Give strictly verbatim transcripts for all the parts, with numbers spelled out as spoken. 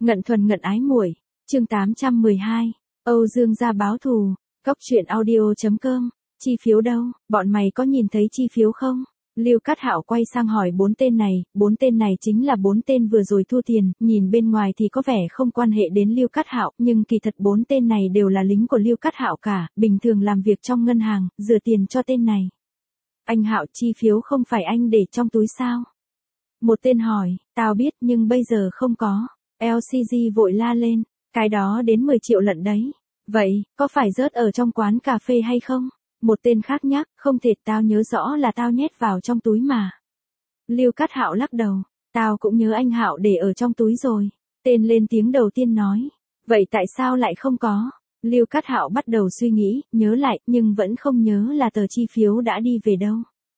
Ngận thuần ngận ái muội, chương tám trăm mười hai, Âu Dương gia báo thù, Cốc truyện audio chấm com, chi phiếu đâu, bọn mày có nhìn thấy chi phiếu không? Lưu Cát Hạo quay sang hỏi bốn tên này, bốn tên này chính là bốn tên vừa rồi thu tiền, nhìn bên ngoài thì có vẻ không quan hệ đến Lưu Cát Hạo, nhưng kỳ thật bốn tên này đều là lính của Lưu Cát Hạo cả, bình thường làm việc trong ngân hàng, rửa tiền cho tên này. Anh Hạo, chi phiếu không phải anh để trong túi sao? Một tên hỏi, tao biết nhưng bây giờ không có. lờ xê giê vội la lên, cái đó đến mười triệu lận đấy. Vậy, có phải rớt ở trong quán cà phê hay không? Một tên khác nhắc, không thể, tao nhớ rõ là tao nhét vào trong túi mà. Lưu Cát Hạo lắc đầu, tao cũng nhớ anh Hạo để ở trong túi rồi. Tên lên tiếng đầu tiên nói, vậy tại sao lại không có? Lưu Cát Hạo bắt đầu suy nghĩ, nhớ lại, nhưng vẫn không nhớ là tờ chi phiếu đã đi về đâu.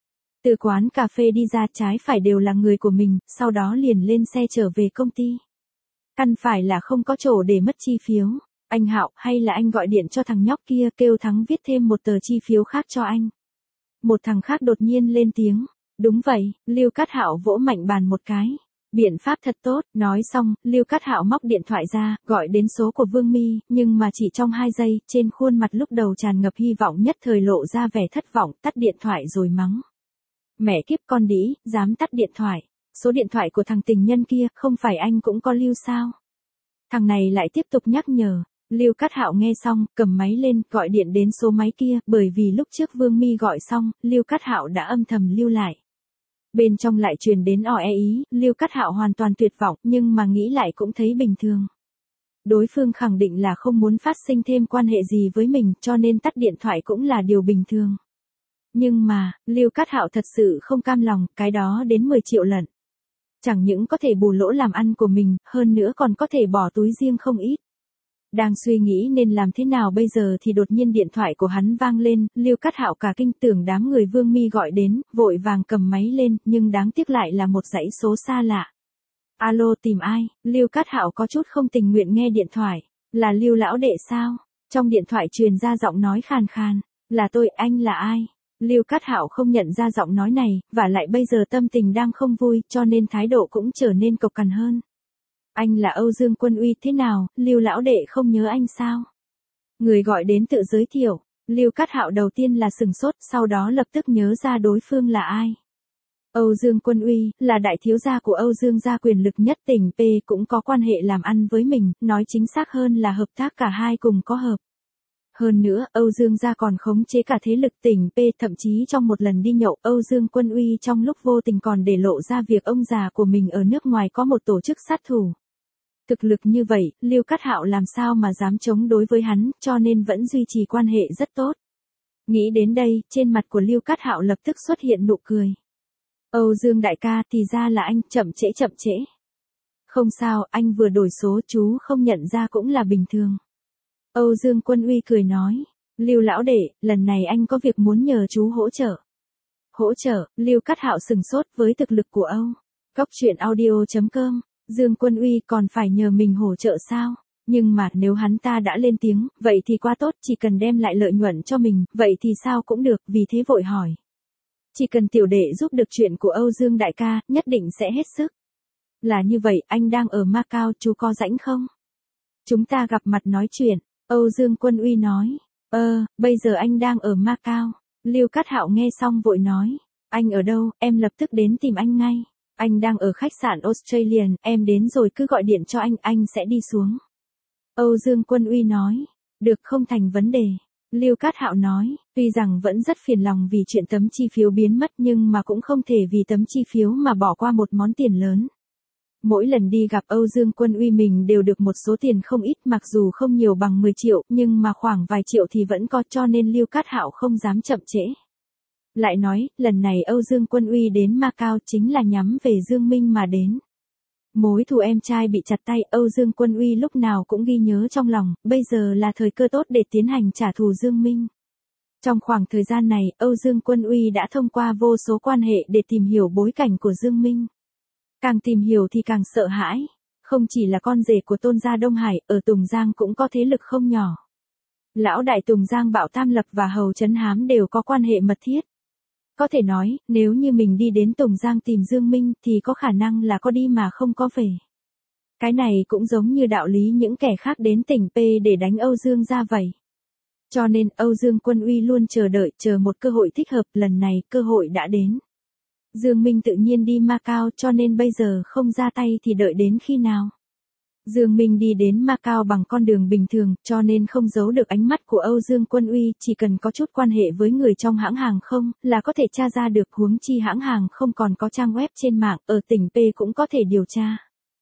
Từ quán cà phê đi ra trái phải đều là người của mình, sau đó liền lên xe trở về công ty. Căn phải là không có chỗ để mất chi phiếu. Anh Hạo, hay là anh gọi điện cho thằng nhóc kia kêu Thắng viết thêm một tờ chi phiếu khác cho anh. Một thằng khác đột nhiên lên tiếng. Đúng vậy, Lưu Cát Hạo vỗ mạnh bàn một cái. Biện pháp thật tốt, nói xong, Lưu Cát Hạo móc điện thoại ra, gọi đến số của Vương Mi, nhưng mà chỉ trong hai giây, trên khuôn mặt lúc đầu tràn ngập hy vọng nhất thời lộ ra vẻ thất vọng, tắt điện thoại rồi mắng. Mẹ kiếp con đĩ, dám tắt điện thoại. Số điện thoại của thằng tình nhân kia, không phải anh cũng có lưu sao? Thằng này lại tiếp tục nhắc nhở. Lưu Cát Hạo nghe xong, cầm máy lên, gọi điện đến số máy kia, bởi vì lúc trước Vương Mi gọi xong, Lưu Cát Hạo đã âm thầm lưu lại. Bên trong lại truyền đến o e ý, Lưu Cát Hạo hoàn toàn tuyệt vọng, nhưng mà nghĩ lại cũng thấy bình thường. Đối phương khẳng định là không muốn phát sinh thêm quan hệ gì với mình, cho nên tắt điện thoại cũng là điều bình thường. Nhưng mà, Lưu Cát Hạo thật sự không cam lòng, cái đó đến mười triệu lận. Chẳng những có thể bù lỗ làm ăn của mình, hơn nữa còn có thể bỏ túi riêng không ít. Đang suy nghĩ nên làm thế nào bây giờ thì đột nhiên điện thoại của hắn vang lên, Lưu Cát Hạo cả kinh tưởng đám người Vương Mi gọi đến, vội vàng cầm máy lên, nhưng đáng tiếc lại là một dãy số xa lạ. Alo, tìm ai? Lưu Cát Hạo có chút không tình nguyện nghe điện thoại. Là Lưu lão đệ sao? Trong điện thoại truyền ra giọng nói khàn khàn. Là tôi, anh là ai? Lưu Cát Hạo không nhận ra giọng nói này, và lại bây giờ tâm tình đang không vui, cho nên thái độ cũng trở nên cộc cằn hơn. Anh là Âu Dương Quân Uy, thế nào, Lưu lão đệ không nhớ anh sao? Người gọi đến tự giới thiệu, Lưu Cát Hạo đầu tiên là sừng sốt, sau đó lập tức nhớ ra đối phương là ai. Âu Dương Quân Uy, là đại thiếu gia của Âu Dương gia quyền lực nhất tỉnh P, cũng có quan hệ làm ăn với mình, nói chính xác hơn là hợp tác cả hai cùng có hợp. Hơn nữa, Âu Dương gia còn khống chế cả thế lực tỉnh P, thậm chí trong một lần đi nhậu, Âu Dương Quân Uy trong lúc vô tình còn để lộ ra việc ông già của mình ở nước ngoài có một tổ chức sát thủ. Thực lực như vậy, Lưu Cát Hạo làm sao mà dám chống đối với hắn, cho nên vẫn duy trì quan hệ rất tốt. Nghĩ đến đây, trên mặt của Lưu Cát Hạo lập tức xuất hiện nụ cười. Âu Dương đại ca, thì ra là anh, chậm trễ chậm trễ. Không sao, anh vừa đổi số, chú không nhận ra cũng là bình thường. Âu Dương Quân Uy cười nói, Lưu lão đệ, lần này anh có việc muốn nhờ chú hỗ trợ. Hỗ trợ, Lưu Cát Hạo sừng sốt với thực lực của Âu. Cốc truyện audio chấm com, Dương Quân Uy còn phải nhờ mình hỗ trợ sao? Nhưng mà nếu hắn ta đã lên tiếng, vậy thì quá tốt, chỉ cần đem lại lợi nhuận cho mình, vậy thì sao cũng được, vì thế vội hỏi. Chỉ cần tiểu đệ giúp được chuyện của Âu Dương đại ca, nhất định sẽ hết sức. Là như vậy, anh đang ở Macau, chú có rảnh không? Chúng ta gặp mặt nói chuyện. Âu Dương Quân Uy nói, ơ, bây giờ anh đang ở Macau. Lưu Cát Hạo nghe xong vội nói, anh ở đâu, em lập tức đến tìm anh ngay. Anh đang ở khách sạn Australian, em đến rồi cứ gọi điện cho anh, anh sẽ đi xuống. Âu Dương Quân Uy nói, được, không thành vấn đề. Lưu Cát Hạo nói, tuy rằng vẫn rất phiền lòng vì chuyện tấm chi phiếu biến mất nhưng mà cũng không thể vì tấm chi phiếu mà bỏ qua một món tiền lớn. Mỗi lần đi gặp Âu Dương Quân Uy mình đều được một số tiền không ít, mặc dù không nhiều bằng mười triệu, nhưng mà khoảng vài triệu thì vẫn có, cho nên Lưu Cát Hạo không dám chậm trễ. Lại nói, lần này Âu Dương Quân Uy đến Macau chính là nhắm về Dương Minh mà đến. Mối thù em trai bị chặt tay, Âu Dương Quân Uy lúc nào cũng ghi nhớ trong lòng, bây giờ là thời cơ tốt để tiến hành trả thù Dương Minh. Trong khoảng thời gian này, Âu Dương Quân Uy đã thông qua vô số quan hệ để tìm hiểu bối cảnh của Dương Minh. Càng tìm hiểu thì càng sợ hãi. Không chỉ là con rể của Tôn gia Đông Hải, ở Tùng Giang cũng có thế lực không nhỏ. Lão đại Tùng Giang Bạo Tam Lập và Hầu Trấn Hám đều có quan hệ mật thiết. Có thể nói, nếu như mình đi đến Tùng Giang tìm Dương Minh thì có khả năng là có đi mà không có về. Cái này cũng giống như đạo lý những kẻ khác đến tỉnh P để đánh Âu Dương gia vậy. Cho nên Âu Dương Quân Uy luôn chờ đợi, chờ một cơ hội thích hợp, lần này cơ hội đã đến. Dương Minh tự nhiên đi Macau cho nên bây giờ không ra tay thì đợi đến khi nào. Dương Minh đi đến Macau bằng con đường bình thường, cho nên không giấu được ánh mắt của Âu Dương Quân Uy, chỉ cần có chút quan hệ với người trong hãng hàng không, là có thể tra ra được, huống chi hãng hàng không còn có trang web trên mạng, ở tỉnh P cũng có thể điều tra.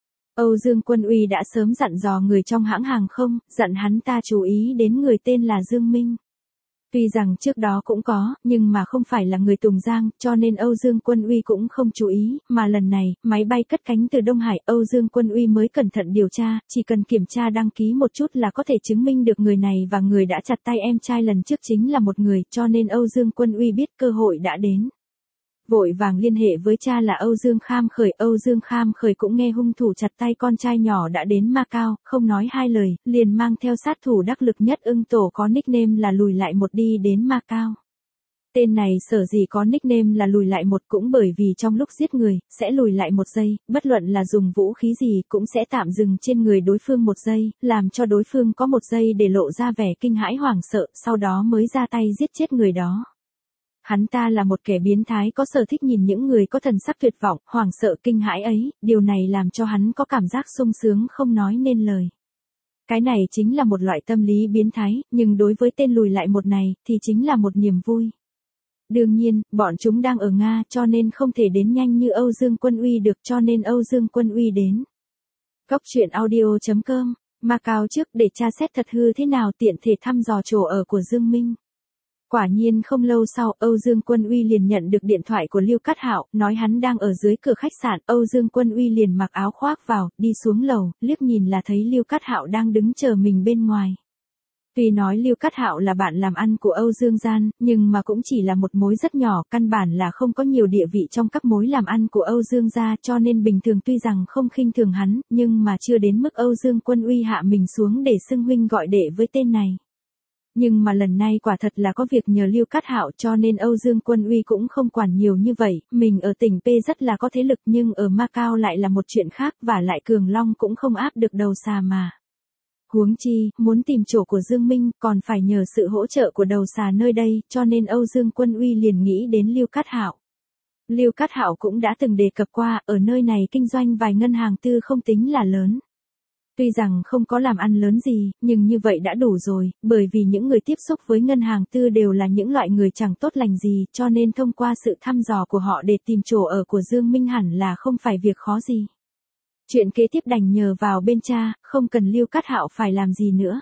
Âu Dương Quân Uy đã sớm dặn dò người trong hãng hàng không, dặn hắn ta chú ý đến người tên là Dương Minh. Tuy rằng trước đó cũng có, nhưng mà không phải là người Tùng Giang, cho nên Âu Dương Quân Uy cũng không chú ý, mà lần này, máy bay cất cánh từ Đông Hải, Âu Dương Quân Uy mới cẩn thận điều tra, chỉ cần kiểm tra đăng ký một chút là có thể chứng minh được người này và người đã chặt tay em trai lần trước chính là một người, cho nên Âu Dương Quân Uy biết cơ hội đã đến. Vội vàng liên hệ với cha là Âu Dương Kham Khởi, Âu Dương Kham Khởi cũng nghe hung thủ chặt tay con trai nhỏ đã đến Macau, không nói hai lời, liền mang theo sát thủ đắc lực nhất Ưng Tổ có nickname là lùi lại một đi đến Macau. Tên này sở dĩ có nickname là lùi lại một cũng bởi vì trong lúc giết người, sẽ lùi lại một giây, bất luận là dùng vũ khí gì cũng sẽ tạm dừng trên người đối phương một giây, làm cho đối phương có một giây để lộ ra vẻ kinh hãi hoảng sợ, sau đó mới ra tay giết chết người đó. Hắn ta là một kẻ biến thái có sở thích nhìn những người có thần sắc tuyệt vọng, hoảng sợ kinh hãi ấy, điều này làm cho hắn có cảm giác sung sướng không nói nên lời. Cái này chính là một loại tâm lý biến thái, nhưng đối với tên lùi lại một này, thì chính là một niềm vui. Đương nhiên, bọn chúng đang ở Nga cho nên không thể đến nhanh như Âu Dương Quân Uy được cho nên Âu Dương Quân Uy đến. Góc truyện audio chấm com, Macau trước để tra xét thật hư thế nào tiện thể thăm dò chỗ ở của Dương Minh. Quả nhiên không lâu sau, Âu Dương Quân Uy liền nhận được điện thoại của Lưu Cát Hạo, nói hắn đang ở dưới cửa khách sạn, Âu Dương Quân Uy liền mặc áo khoác vào, đi xuống lầu, liếc nhìn là thấy Lưu Cát Hạo đang đứng chờ mình bên ngoài. Tuy nói Lưu Cát Hạo là bạn làm ăn của Âu Dương Gian, nhưng mà cũng chỉ là một mối rất nhỏ, căn bản là không có nhiều địa vị trong các mối làm ăn của Âu Dương gia, cho nên bình thường tuy rằng không khinh thường hắn, nhưng mà chưa đến mức Âu Dương Quân Uy hạ mình xuống để xưng huynh gọi đệ với tên này. Nhưng mà lần này quả thật là có việc nhờ Lưu Cát Hạo cho nên Âu Dương Quân Uy cũng không quản nhiều như vậy, mình ở tỉnh P rất là có thế lực nhưng ở Macau lại là một chuyện khác và lại Cường Long cũng không áp được đầu xà mà. Huống chi, muốn tìm chỗ của Dương Minh còn phải nhờ sự hỗ trợ của đầu xà nơi đây, cho nên Âu Dương Quân Uy liền nghĩ đến Lưu Cát Hạo. Lưu Cát Hạo cũng đã từng đề cập qua, ở nơi này kinh doanh vài ngân hàng tư không tính là lớn. Tuy rằng không có làm ăn lớn gì, nhưng như vậy đã đủ rồi, bởi vì những người tiếp xúc với ngân hàng tư đều là những loại người chẳng tốt lành gì, cho nên thông qua sự thăm dò của họ để tìm chỗ ở của Dương Minh hẳn là không phải việc khó gì. Chuyện kế tiếp đành nhờ vào bên cha, không cần Lưu Cát Hạo phải làm gì nữa.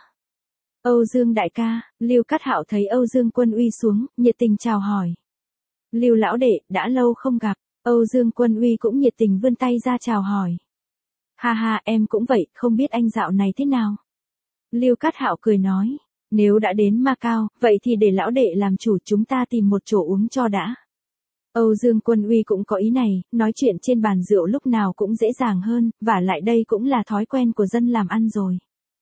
Âu Dương đại ca, Lưu Cát Hạo thấy Âu Dương Quân Uy xuống, nhiệt tình chào hỏi. Lưu lão đệ, đã lâu không gặp, Âu Dương Quân Uy cũng nhiệt tình vươn tay ra chào hỏi. Ha ha, em cũng vậy, không biết anh dạo này thế nào? Lưu Cát Hạo cười nói, nếu đã đến Macau, vậy thì để lão đệ làm chủ, chúng ta tìm một chỗ uống cho đã. Âu Dương Quân Uy cũng có ý này, nói chuyện trên bàn rượu lúc nào cũng dễ dàng hơn, và lại đây cũng là thói quen của dân làm ăn rồi.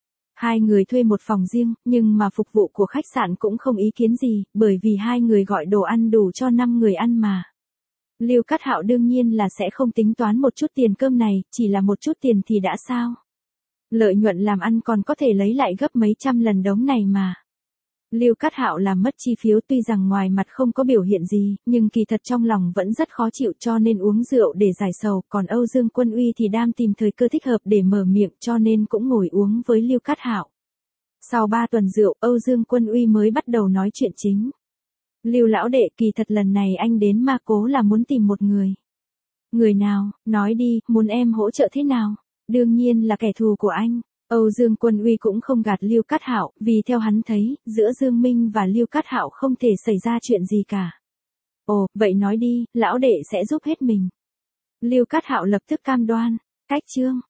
Hai người thuê một phòng riêng, nhưng mà phục vụ của khách sạn cũng không ý kiến gì, bởi vì hai người gọi đồ ăn đủ cho năm người ăn mà. Lưu Cát Hạo đương nhiên là sẽ không tính toán một chút tiền cơm này, chỉ là một chút tiền thì đã sao. Lợi nhuận làm ăn còn có thể lấy lại gấp mấy trăm lần đống này mà. Lưu Cát Hạo làm mất chi phiếu tuy rằng ngoài mặt không có biểu hiện gì, nhưng kỳ thật trong lòng vẫn rất khó chịu cho nên uống rượu để giải sầu, còn Âu Dương Quân Uy thì đang tìm thời cơ thích hợp để mở miệng cho nên cũng ngồi uống với Lưu Cát Hạo. Sau ba tuần rượu, Âu Dương Quân Uy mới bắt đầu nói chuyện chính. Lưu lão đệ, kỳ thật lần này anh đến Ma Cố là muốn tìm một người. Người nào, nói đi, muốn em hỗ trợ thế nào? Đương nhiên là kẻ thù của anh. Âu Dương Quân Uy cũng không gạt Lưu Cát Hạo, vì theo hắn thấy, giữa Dương Minh và Lưu Cát Hạo không thể xảy ra chuyện gì cả. Ồ, vậy nói đi, lão đệ sẽ giúp hết mình. Lưu Cát Hạo lập tức cam đoan. Cách chương